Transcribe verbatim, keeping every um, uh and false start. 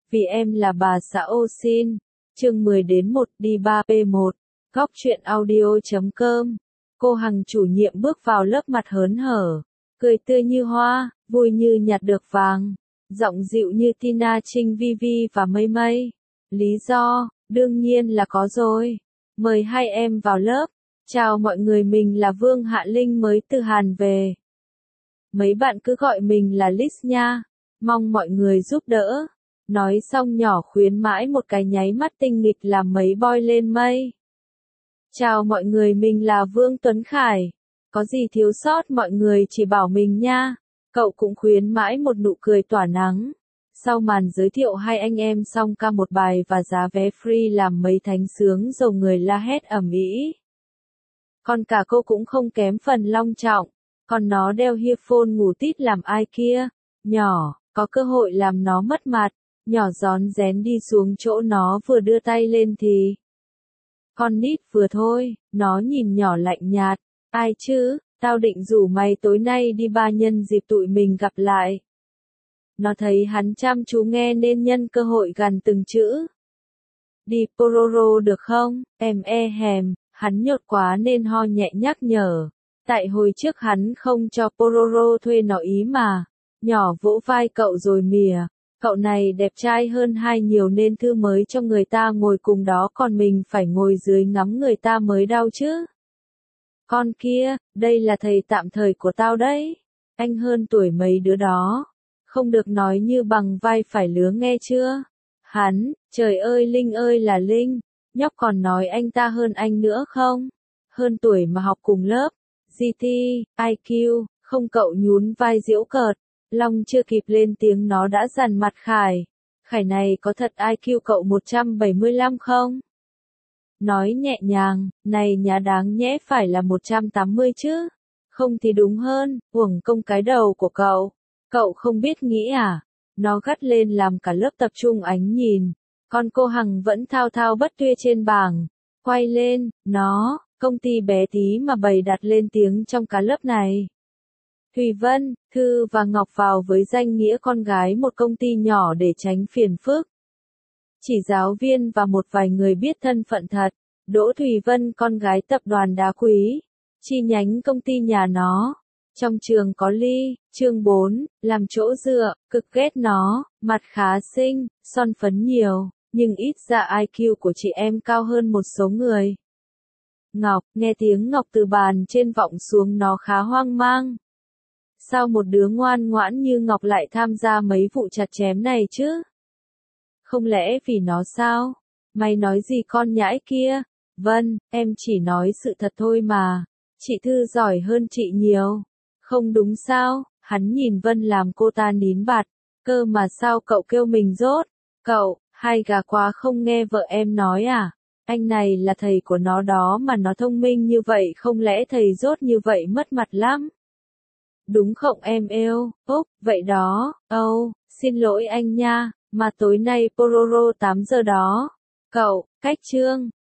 Vì em là bà xã ô xin. Chương mười đến một đi ba P một. Góc truyện audio chấm com. Cô Hằng chủ nhiệm bước vào lớp mặt hớn hở, cười tươi như hoa, vui như nhặt được vàng, giọng dịu như Tina Trinh Vivi và Mây Mây. Lý do, đương nhiên là có rồi. Mời hai em vào lớp. Chào mọi người, mình là Vương Hạ Linh mới từ Hàn về. Mấy bạn cứ gọi mình là Liz nha. Mong mọi người giúp đỡ. Nói xong nhỏ khuyến mãi một cái nháy mắt tinh nghịch làm mấy boy lên mây. Chào mọi người, mình là Vương Tuấn Khải. Có gì thiếu sót mọi người chỉ bảo mình nha. Cậu cũng khuyến mãi một nụ cười tỏa nắng. Sau màn giới thiệu hai anh em xong ca một bài và giá vé free làm mấy thánh sướng dầu người la hét ầm ĩ. Còn cả cô cũng không kém phần long trọng. Còn nó đeo earphone ngủ tít làm ai kia. Nhỏ, có cơ hội làm nó mất mặt. Nhỏ rón rén đi xuống chỗ nó vừa đưa tay lên thì. Con nít vừa thôi, nó nhìn nhỏ lạnh nhạt. Ai chứ, tao định rủ mày tối nay đi ba nhân dịp tụi mình gặp lại. Nó thấy hắn chăm chú nghe nên nhân cơ hội gằn từng chữ. Đi Pororo được không, em e hèm, hắn nhột quá nên ho nhẹ nhắc nhở. Tại hồi trước hắn không cho Pororo thuê nó ý mà. Nhỏ vỗ vai cậu rồi mỉa. Cậu này đẹp trai hơn hai nhiều nên thư mới cho người ta ngồi cùng đó còn mình phải ngồi dưới ngắm người ta mới đau chứ. Con kia, đây là thầy tạm thời của tao đấy. Anh hơn tuổi mấy đứa đó. Không được nói như bằng vai phải lứa nghe chưa? Hắn, trời ơi Linh ơi là Linh. Nhóc còn nói anh ta hơn anh nữa không? Hơn tuổi mà học cùng lớp. giê tê, i kiu, không cậu nhún vai giễu cợt. Long chưa kịp lên tiếng nó đã dằn mặt Khải. Khải này có thật i kiu cậu một trăm bảy mươi lăm không? Nói nhẹ nhàng, này nhá đáng nhẽ phải là một trăm tám mươi chứ. Không thì đúng hơn, uổng công cái đầu của cậu. Cậu không biết nghĩ à? Nó gắt lên làm cả lớp tập trung ánh nhìn. Còn cô Hằng vẫn thao thao bất tuyệt trên bảng. Quay lên, nó, công ty bé tí mà bày đặt lên tiếng trong cả lớp này. Thùy Vân, Thư và Ngọc vào với danh nghĩa con gái một công ty nhỏ để tránh phiền phức. Chỉ giáo viên và một vài người biết thân phận thật. Đỗ Thùy Vân con gái tập đoàn Đá Quý, chi nhánh công ty nhà nó. Trong trường có Ly, chương bốn, làm chỗ dựa, cực ghét nó, mặt khá xinh, son phấn nhiều, nhưng ít ra i kiu của chị em cao hơn một số người. Ngọc, nghe tiếng Ngọc từ bàn trên vọng xuống nó khá hoang mang. Sao một đứa ngoan ngoãn như Ngọc lại tham gia mấy vụ chặt chém này chứ? Không lẽ vì nó sao? Mày nói gì con nhãi kia? Vân, em chỉ nói sự thật thôi mà. Chị Thư giỏi hơn chị nhiều. Không đúng sao? Hắn nhìn Vân làm cô ta nín bặt. Cơ mà sao cậu kêu mình dốt? Cậu, hai gà quá không nghe vợ em nói à? Anh này là thầy của nó đó mà nó thông minh như vậy không lẽ thầy dốt như vậy mất mặt lắm? Đúng không em yêu? Úc, vậy đó. Âu, oh, xin lỗi anh nha, mà tối nay Pororo tám giờ đó. Cậu, cách chương.